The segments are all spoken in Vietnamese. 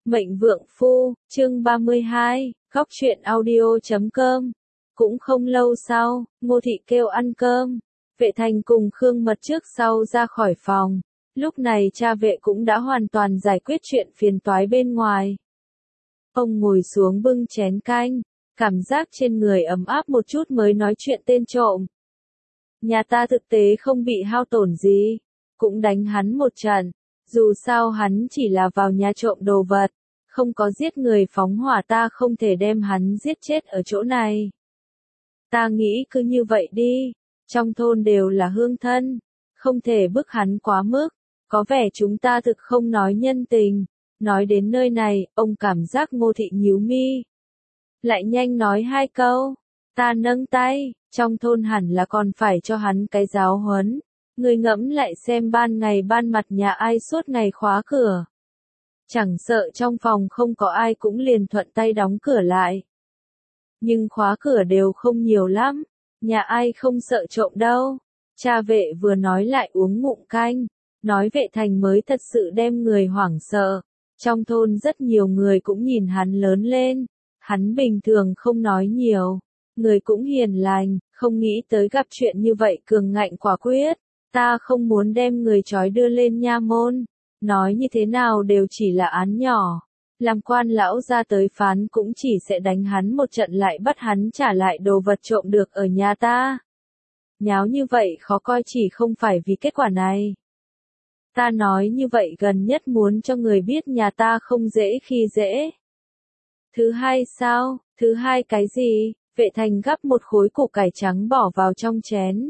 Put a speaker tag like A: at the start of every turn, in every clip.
A: Mệnh Vượng Phu, chương 32, Góc truyện audio.com. Cũng không lâu sau, Ngô Thị kêu ăn cơm. Vệ Thành cùng Khương Mật trước sau ra khỏi phòng. Lúc này cha vệ cũng đã hoàn toàn giải quyết chuyện phiền toái bên ngoài. Ông ngồi xuống bưng chén canh, cảm giác trên người ấm áp một chút mới nói chuyện tên trộm. Nhà ta thực tế không bị hao tổn gì, cũng đánh hắn một trận. Dù sao hắn chỉ là vào nhà trộm đồ vật, không có giết người phóng hỏa, ta không thể đem hắn giết chết ở chỗ này. Ta nghĩ cứ như vậy đi, trong thôn đều là hương thân, không thể bức hắn quá mức, có vẻ chúng ta thực không nói nhân tình. Nói đến nơi này, ông cảm giác Ngô Thị nhíu mi. Lại nhanh nói hai câu, ta nâng tay, trong thôn hẳn là còn phải cho hắn cái giáo huấn. Người ngẫm lại xem ban ngày ban mặt nhà ai suốt ngày khóa cửa. Chẳng sợ trong phòng không có ai cũng liền thuận tay đóng cửa lại. Nhưng khóa cửa đều không nhiều lắm, nhà ai không sợ trộm đâu. Cha vệ vừa nói lại uống ngụm canh, nói Vệ Thành mới thật sự đem người hoảng sợ. Trong thôn rất nhiều người cũng nhìn hắn lớn lên, hắn bình thường không nói nhiều, người cũng hiền lành, không nghĩ tới gặp chuyện như vậy cường ngạnh quả quyết. Ta không muốn đem người trói đưa lên nha môn, nói như thế nào đều chỉ là án nhỏ. Làm quan lão ra tới phán cũng chỉ sẽ đánh hắn một trận lại bắt hắn trả lại đồ vật trộm được ở nhà ta. Nháo như vậy khó coi chỉ không phải vì kết quả này. Ta nói như vậy gần nhất muốn cho người biết nhà ta không dễ khi dễ. Thứ hai sao? Thứ hai cái gì? Vệ Thành gắp một khối củ cải trắng bỏ vào trong chén.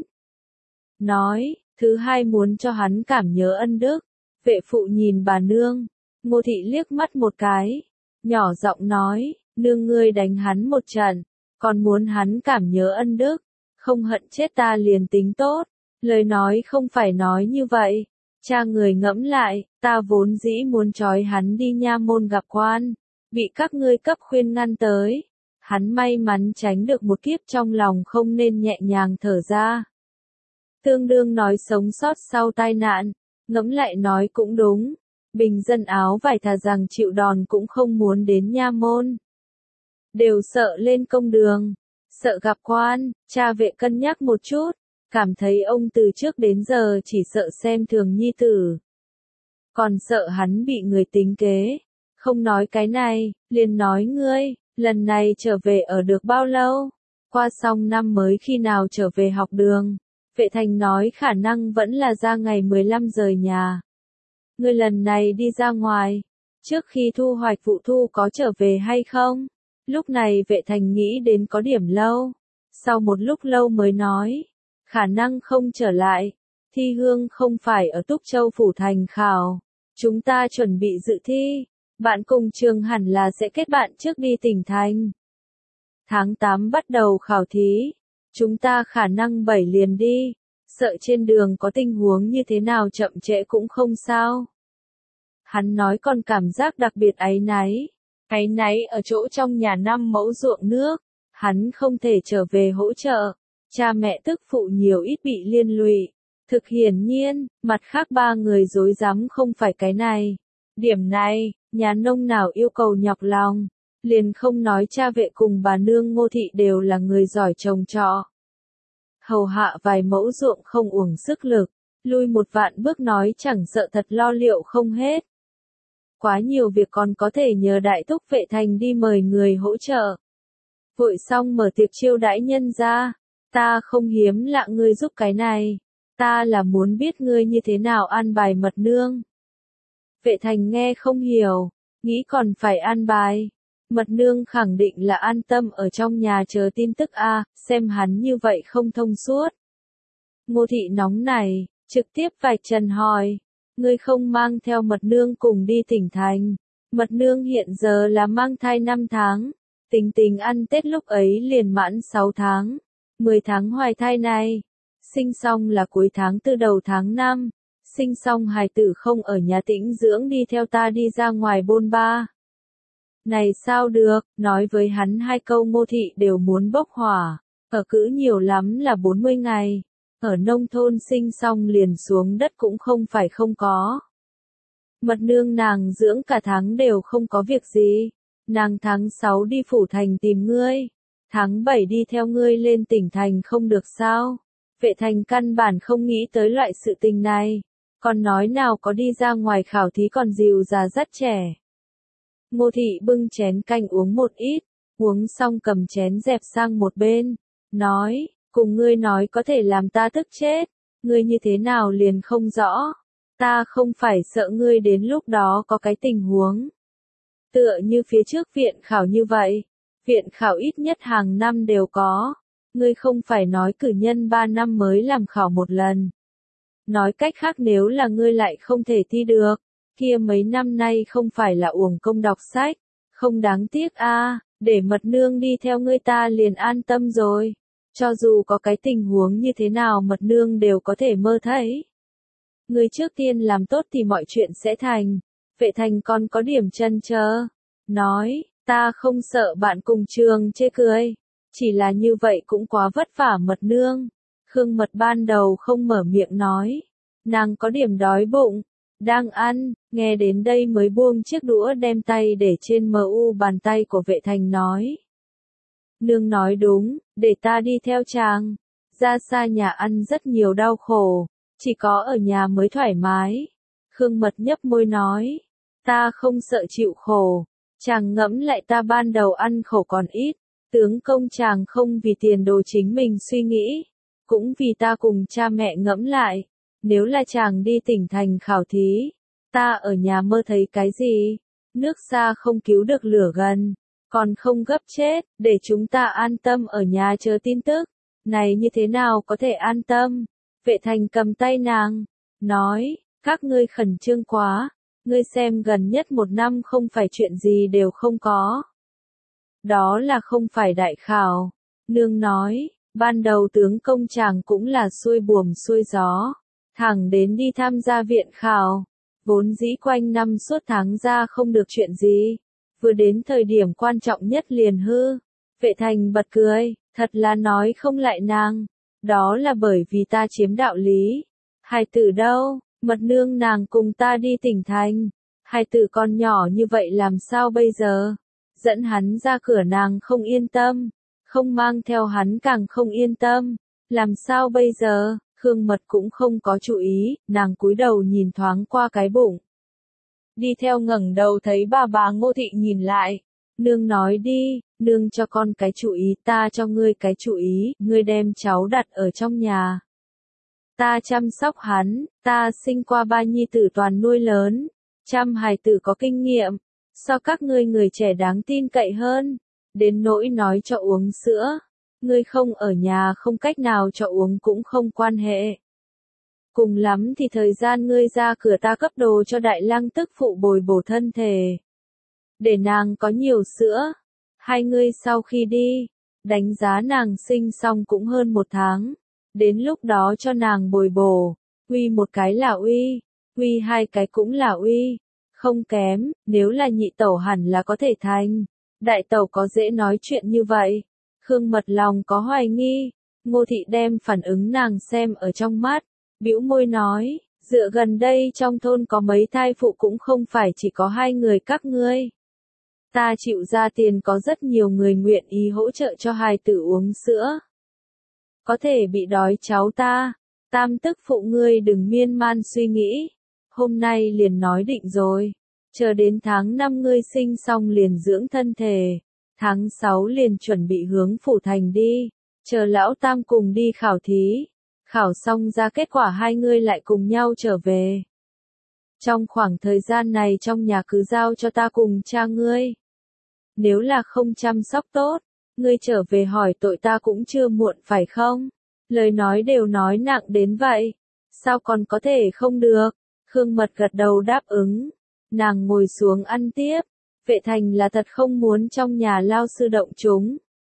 A: Nói, thứ hai muốn cho hắn cảm nhớ ân đức. Vệ phụ nhìn bà nương. Ngô Thị liếc mắt một cái. Nhỏ giọng nói, nương ngươi đánh hắn một trận. Còn muốn hắn cảm nhớ ân đức. Không hận chết ta liền tính tốt. Lời nói không phải nói như vậy. Cha người ngẫm lại, ta vốn dĩ muốn trói hắn đi nha môn gặp quan. Bị các ngươi cấp khuyên ngăn tới. Hắn may mắn tránh được một kiếp, trong lòng không nên nhẹ nhàng thở ra. Tương đương nói sống sót sau tai nạn, ngẫm lại nói cũng đúng. Bình dân áo vải thà rằng chịu đòn cũng không muốn đến nha môn. Đều sợ lên công đường, sợ gặp quan. Cha vệ cân nhắc một chút, cảm thấy ông từ trước đến giờ chỉ sợ xem thường nhi tử. Còn sợ hắn bị người tính kế. Không nói cái này, liền nói ngươi, lần này trở về ở được bao lâu? Qua xong năm mới khi nào trở về học đường? Vệ Thành nói khả năng vẫn là ra ngày 15 rời nhà. Ngươi lần này đi ra ngoài, trước khi thu hoạch vụ thu có trở về hay không? Lúc này Vệ Thành nghĩ đến có điểm lâu. Sau một lúc lâu mới nói, khả năng không trở lại. Thi hương không phải ở Túc Châu Phủ Thành khảo. Chúng ta chuẩn bị dự thi. Bạn cùng trường hẳn là sẽ kết bạn trước đi tỉnh thành. Tháng 8 bắt đầu khảo thí. Chúng ta khả năng 7 liền đi. Sợ trên đường có tình huống như thế nào chậm trễ cũng không sao. Hắn nói còn cảm giác đặc biệt áy náy. Áy náy ở chỗ trong nhà 5 mẫu ruộng nước. Hắn không thể trở về hỗ trợ. Cha mẹ tức phụ nhiều ít bị liên lụy. Thực hiển nhiên, mặt khác ba người dối rắm không phải cái này. Điểm này, nhà nông nào yêu cầu nhọc lòng. Liền không nói cha vệ cùng bà nương Ngô Thị đều là người giỏi trồng trọt. Hầu hạ vài mẫu ruộng không uổng sức lực, lui một vạn bước nói chẳng sợ thật lo liệu không hết. Quá nhiều việc còn có thể nhờ đại thúc Vệ Thành đi mời người hỗ trợ. Vội xong mở tiệc chiêu đãi nhân ra, ta không hiếm lạ ngươi giúp cái này, ta là muốn biết ngươi như thế nào an bài mật nương. Vệ Thành nghe không hiểu, nghĩ còn phải an bài. Mật nương khẳng định là an tâm ở trong nhà chờ tin tức a, xem hắn như vậy không thông suốt. Ngô Thị nóng này, trực tiếp vạch trần hỏi, ngươi không mang theo mật nương cùng đi tỉnh thành. Mật nương hiện giờ là mang thai 5 tháng, Tình Tình ăn Tết lúc ấy liền mãn 6 tháng, 10 tháng hoài thai này. Sinh xong là cuối tháng 4 đầu tháng 5, sinh xong hài tử không ở nhà tĩnh dưỡng đi theo ta đi ra ngoài bôn ba. Này sao được, nói với hắn hai câu Ngô Thị đều muốn bốc hỏa, ở cữ nhiều lắm là 40 ngày, ở nông thôn sinh xong liền xuống đất cũng không phải không có. Mật nương nàng dưỡng cả tháng đều không có việc gì. Nàng tháng 6 đi phủ thành tìm ngươi. Tháng 7 đi theo ngươi lên tỉnh thành không được sao? Vệ thành căn bản không nghĩ tới loại sự tình này. Còn nói nào có đi ra ngoài khảo thí còn dìu già dắt trẻ. Ngô thị bưng chén canh uống một ít, uống xong cầm chén dẹp sang một bên, nói, cùng ngươi nói có thể làm ta tức chết, ngươi như thế nào liền không rõ, ta không phải sợ ngươi đến lúc đó có cái tình huống. Tựa như phía trước viện khảo như vậy, viện khảo ít nhất hàng năm đều có, ngươi không phải nói cử nhân 3 năm mới làm khảo một lần. Nói cách khác nếu là ngươi lại không thể thi được, kia mấy năm nay không phải là uổng công đọc sách, không đáng tiếc a, để mật nương đi theo ngươi ta liền an tâm rồi. Cho dù có cái tình huống như thế nào mật nương đều có thể mơ thấy. Ngươi trước tiên làm tốt thì mọi chuyện sẽ thành. Vệ thành còn có điểm chân chờ. Nói, ta không sợ bạn cùng trường chê cười. Chỉ là như vậy cũng quá vất vả mật nương. Khương Mật ban đầu không mở miệng nói. Nàng có điểm đói bụng. Đang ăn, nghe đến đây mới buông chiếc đũa đem tay để trên bàn tay của vệ thành nói. Nương nói đúng, để ta đi theo chàng. Ra xa nhà ăn rất nhiều đau khổ, chỉ có ở nhà mới thoải mái. Khương Mật nhấp môi nói, ta không sợ chịu khổ, chàng ngẫm lại ta ban đầu ăn khổ còn ít, tướng công chàng không vì tiền đồ chính mình suy nghĩ, cũng vì ta cùng cha mẹ ngẫm lại, nếu là chàng đi tỉnh thành khảo thí, ta ở nhà mơ thấy cái gì, nước xa không cứu được lửa gần. Còn không gấp chết, để chúng ta an tâm ở nhà chờ tin tức. Này như thế nào có thể an tâm? Vệ thành cầm tay nàng, nói, các ngươi khẩn trương quá, ngươi xem gần nhất 1 năm không phải chuyện gì đều không có. Đó là không phải đại khảo. Nương nói, ban đầu tướng công chàng cũng là xuôi buồm xuôi gió, thẳng đến đi tham gia viện khảo, vốn dĩ quanh năm suốt tháng ra không được chuyện gì. Vừa đến thời điểm quan trọng nhất liền hư. Vệ thành bật cười, thật là nói không lại nàng. Đó là bởi vì ta chiếm đạo lý. Hài tử đâu, mật nương nàng cùng ta đi tỉnh thành. Hài tử con nhỏ như vậy làm sao bây giờ? Dẫn hắn ra cửa nàng không yên tâm. Không mang theo hắn càng không yên tâm. Làm sao bây giờ? Khương Mật cũng không có chú ý, nàng cúi đầu nhìn thoáng qua cái bụng. Đi theo ngẩng đầu thấy bà Ngô Thị nhìn lại. Nương nói đi, nương cho con cái chủ ý, ta cho ngươi cái chủ ý, ngươi đem cháu đặt ở trong nhà. Ta chăm sóc hắn, ta sinh qua 3 nhi tử toàn nuôi lớn, chăm hài tử có kinh nghiệm, so các ngươi người trẻ đáng tin cậy hơn. Đến nỗi nói cho uống sữa, ngươi không ở nhà không cách nào cho uống cũng không quan hệ. Cùng lắm thì thời gian ngươi ra cửa ta cấp đồ cho đại lang tức phụ bồi bổ thân thể. Để nàng có nhiều sữa. Hai ngươi sau khi đi, đánh giá nàng sinh xong cũng hơn 1 tháng. Đến lúc đó cho nàng bồi bổ, uy 1 cái là uy, uy 2 cái cũng là uy. Không kém, nếu là nhị tẩu hẳn là có thể thành. Đại tẩu có dễ nói chuyện như vậy. Khương Mật lòng có hoài nghi. Ngô Thị đem phản ứng nàng xem ở trong mắt. Bĩu môi nói, dựa gần đây trong thôn có mấy thai phụ cũng không phải chỉ có 2 người các ngươi. Ta chịu ra tiền có rất nhiều người nguyện ý hỗ trợ cho hài tử uống sữa. Có thể bị đói cháu ta, tam tức phụ ngươi đừng miên man suy nghĩ. Hôm nay liền nói định rồi, chờ đến tháng 5 ngươi sinh xong liền dưỡng thân thể, tháng 6 liền chuẩn bị hướng phủ thành đi, chờ lão tam cùng đi khảo thí. Khảo xong ra kết quả 2 ngươi lại cùng nhau trở về. Trong khoảng thời gian này trong nhà cứ giao cho ta cùng cha ngươi. Nếu là không chăm sóc tốt, ngươi trở về hỏi tội ta cũng chưa muộn phải không? Lời nói đều nói nặng đến vậy. Sao còn có thể không được? Khương Mật gật đầu đáp ứng. Nàng ngồi xuống ăn tiếp. Vệ thành là thật không muốn trong nhà lao sư động chúng.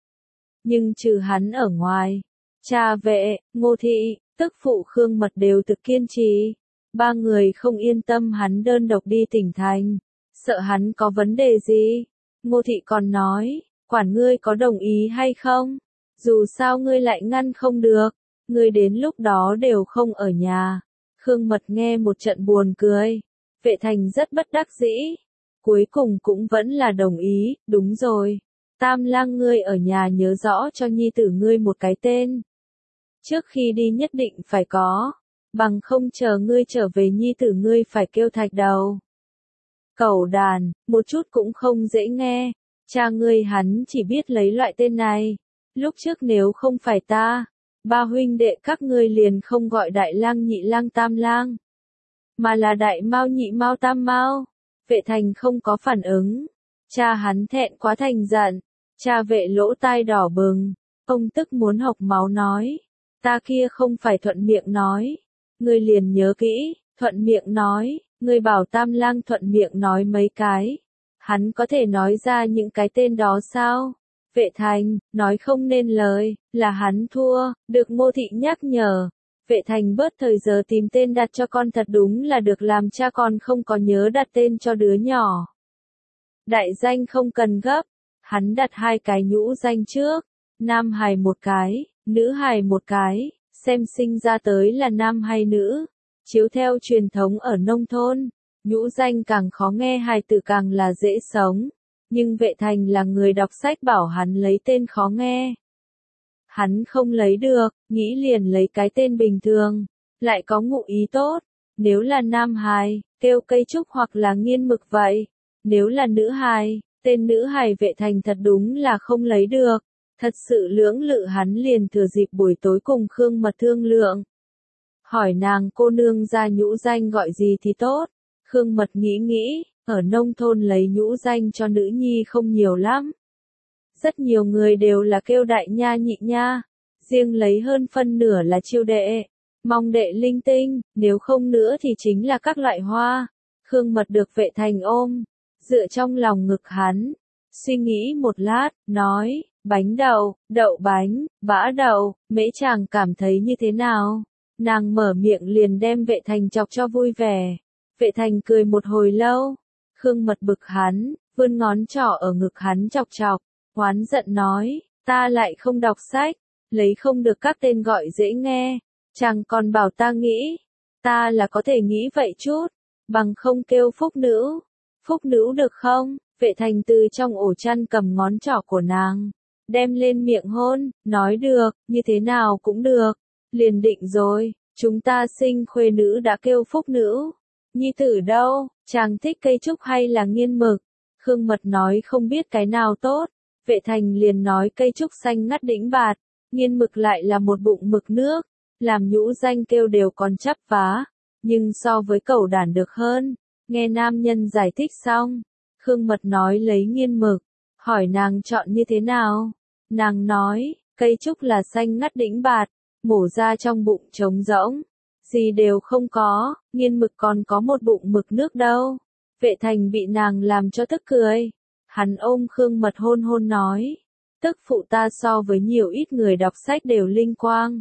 A: Nhưng trừ hắn ở ngoài. Cha vệ, Ngô Thị, tức phụ Khương Mật đều thực kiên trì. 3 người không yên tâm hắn đơn độc đi tỉnh thành. Sợ hắn có vấn đề gì. Ngô Thị còn nói, quản ngươi có đồng ý hay không? Dù sao ngươi lại ngăn không được. Ngươi đến lúc đó đều không ở nhà. Khương Mật nghe một trận buồn cười. Vệ thành rất bất đắc dĩ. Cuối cùng cũng vẫn là đồng ý, đúng rồi. Tam lang ngươi ở nhà nhớ rõ cho nhi tử ngươi một cái tên. Trước khi đi nhất định phải có. Bằng không chờ ngươi trở về nhi tử ngươi phải kêu Thạch Đầu. Cẩu đàn, một chút cũng không dễ nghe. Cha ngươi hắn chỉ biết lấy loại tên này. Lúc trước nếu không phải ta, ba huynh đệ các ngươi liền không gọi đại lang nhị lang tam lang, mà là đại mao nhị mao tam mao. Vệ thành không có phản ứng. Cha hắn thẹn quá thành giận. Cha vệ lỗ tai đỏ bừng. Ông tức muốn học máu nói. Ta kia không phải thuận miệng nói. Ngươi liền nhớ kỹ, thuận miệng nói. Ngươi bảo tam lang thuận miệng nói mấy cái. Hắn có thể nói ra những cái tên đó sao? Vệ thành, nói không nên lời, là hắn thua, được Ngô Thị nhắc nhở. Vệ thành bớt thời giờ tìm tên đặt cho con thật đúng là được làm cha con không có nhớ đặt tên cho đứa nhỏ. Đại danh không cần gấp, hắn đặt 2 cái nhũ danh trước, nam hài một cái, nữ hài một cái, xem sinh ra tới là nam hay nữ. Chiếu theo truyền thống ở nông thôn, nhũ danh càng khó nghe hài tử càng là dễ sống. Nhưng vệ thành là người đọc sách bảo hắn lấy tên khó nghe. Hắn không lấy được, nghĩ liền lấy cái tên bình thường, lại có ngụ ý tốt. Nếu là nam hài, kêu cây trúc hoặc là nghiên mực vậy. Nếu là nữ hài, tên nữ hài vệ thành thật đúng là không lấy được. Thật sự lưỡng lự hắn liền thừa dịp buổi tối cùng Khương Mật thương lượng. Hỏi nàng cô nương ra nhũ danh gọi gì thì tốt. Khương Mật nghĩ nghĩ, ở nông thôn lấy nhũ danh cho nữ nhi không nhiều lắm. Rất nhiều người đều là kêu đại nha nhị nha, riêng lấy hơn phân nửa là chiêu đệ, mong đệ linh tinh, nếu không nữa thì chính là các loại hoa. Khương Mật được vệ thành ôm, dựa trong lòng ngực hắn, suy nghĩ một lát, nói, bánh đậu, đậu bánh, bã đậu, mễ chàng cảm thấy như thế nào? Nàng mở miệng liền đem vệ thành chọc cho vui vẻ. Vệ thành cười một hồi lâu, Khương Mật bực hắn, vươn ngón trỏ ở ngực hắn chọc chọc, oán giận nói, ta lại không đọc sách, lấy không được các tên gọi dễ nghe, chàng còn bảo ta nghĩ, ta là có thể nghĩ vậy chút, bằng không kêu phúc nữ được không? Vệ thành từ trong ổ chăn cầm ngón trỏ của nàng, đem lên miệng hôn, nói được, như thế nào cũng được, liền định rồi, chúng ta sinh khuê nữ đã kêu phúc nữ. Nhi tử đâu, chàng thích cây trúc hay là nghiên mực? Khương Mật nói không biết cái nào tốt, vệ thành liền nói cây trúc xanh ngắt đĩnh bạt, nghiên mực lại là một bụng mực nước, làm nhũ danh kêu đều còn chắp vá, nhưng so với cẩu đản được hơn. Nghe nam nhân giải thích xong, Khương Mật nói lấy nghiên mực, hỏi nàng chọn như thế nào? Nàng nói, cây trúc là xanh ngắt đĩnh bạt, mổ ra trong bụng trống rỗng. Gì đều không có, nghiên mực còn có một bụng mực nước đâu. Vệ thành bị nàng làm cho tức cười. Hắn ôm Khương Mật hôn hôn nói. Tức phụ ta so với nhiều ít người đọc sách đều linh quang.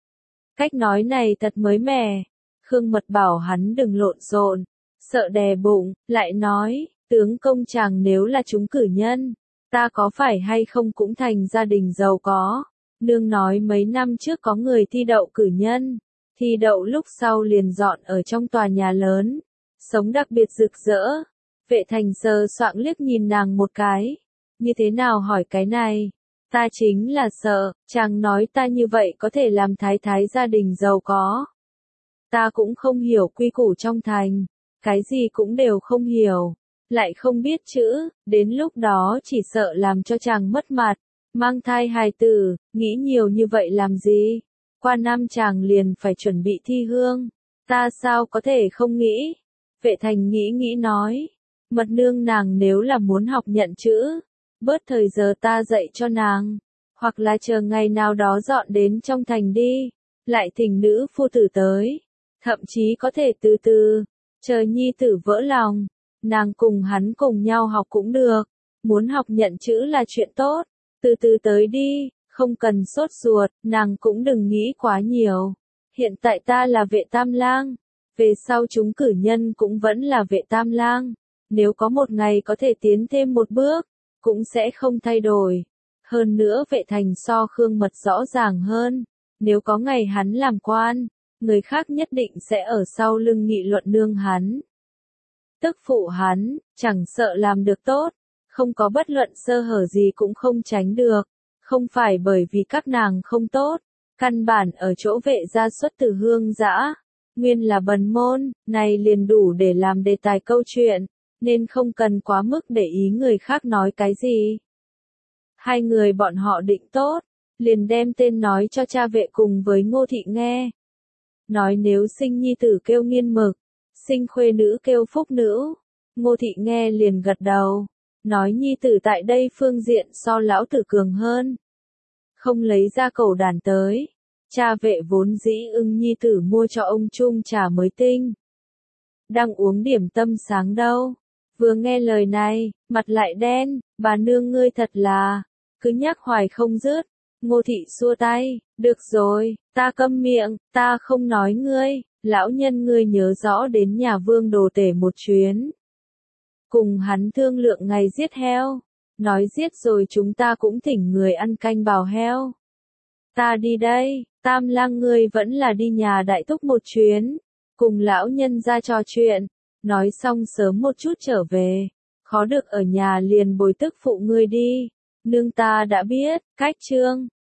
A: Cách nói này thật mới mẻ. Khương Mật bảo hắn đừng lộn xộn, sợ đè bụng, lại nói, tướng công chàng nếu là chúng cử nhân, ta có phải hay không cũng thành gia đình giàu có. Nương nói mấy năm trước có người thi đậu cử nhân. Thi đậu lúc sau liền dọn ở trong tòa nhà lớn, sống đặc biệt rực rỡ. Vệ thành sờ soạng liếc nhìn nàng một cái. Như thế nào hỏi cái này? Ta chính là sợ, chàng nói ta như vậy có thể làm thái thái gia đình giàu có. Ta cũng không hiểu quy củ trong thành, cái gì cũng đều không hiểu, lại không biết chữ, đến lúc đó chỉ sợ làm cho chàng mất mặt, mang thai hài tử, nghĩ nhiều như vậy làm gì? Qua năm chàng liền phải chuẩn bị thi hương, ta sao có thể không nghĩ? Vệ thành nghĩ nói, Mật nương nàng nếu là muốn học nhận chữ, bớt thời giờ ta dạy cho nàng, hoặc là chờ ngày nào đó dọn đến trong thành đi, lại thỉnh nữ phu tử tới, thậm chí có thể từ từ, chờ nhi tử vỡ lòng, nàng cùng hắn cùng nhau học cũng được, muốn học nhận chữ là chuyện tốt, từ từ tới đi. Không cần sốt ruột, nàng cũng đừng nghĩ quá nhiều. Hiện tại ta là vệ tam lang, về sau chúng cử nhân cũng vẫn là vệ tam lang. Nếu có một ngày có thể tiến thêm một bước, cũng sẽ không thay đổi. Hơn nữa vệ thành so Khương Mật rõ ràng hơn. Nếu có ngày hắn làm quan, người khác nhất định sẽ ở sau lưng nghị luận nương hắn. Tức phụ hắn, chẳng sợ làm được tốt, không có bất luận sơ hở gì cũng không tránh được, không phải bởi vì các nàng không tốt, căn bản ở chỗ vệ gia xuất từ hương dã, nguyên là bần môn, này liền đủ để làm đề tài câu chuyện, nên không cần quá mức để ý người khác nói cái gì. Hai người bọn họ định tốt, liền đem tên nói cho cha vệ cùng với Ngô Thị nghe. Nói nếu sinh nhi tử kêu Nghiên Mực, sinh khuê nữ kêu Phúc Nữ. Ngô Thị nghe liền gật đầu, nói nhi tử tại đây phương diện so lão tử cường hơn. Không lấy ra cẩu đàn tới, cha vệ vốn dĩ ưng nhi tử mua cho ông chung trà mới tinh. Đang uống điểm tâm sáng đâu, vừa nghe lời này, mặt lại đen, bà nương ngươi thật là, cứ nhắc hoài không dứt. Ngô Thị xua tay, được rồi, ta câm miệng, ta không nói ngươi, lão nhân ngươi nhớ rõ đến nhà Vương Đồ Tể một chuyến. Cùng hắn thương lượng ngày giết heo, nói giết rồi chúng ta cũng thỉnh người ăn canh bào heo. Ta đi đây, Tam Lang ngươi vẫn là đi nhà đại thúc một chuyến, cùng lão nhân ra trò chuyện, nói xong sớm một chút trở về, khó được ở nhà liền bồi tức phụ ngươi đi, nương ta đã biết, cách trương.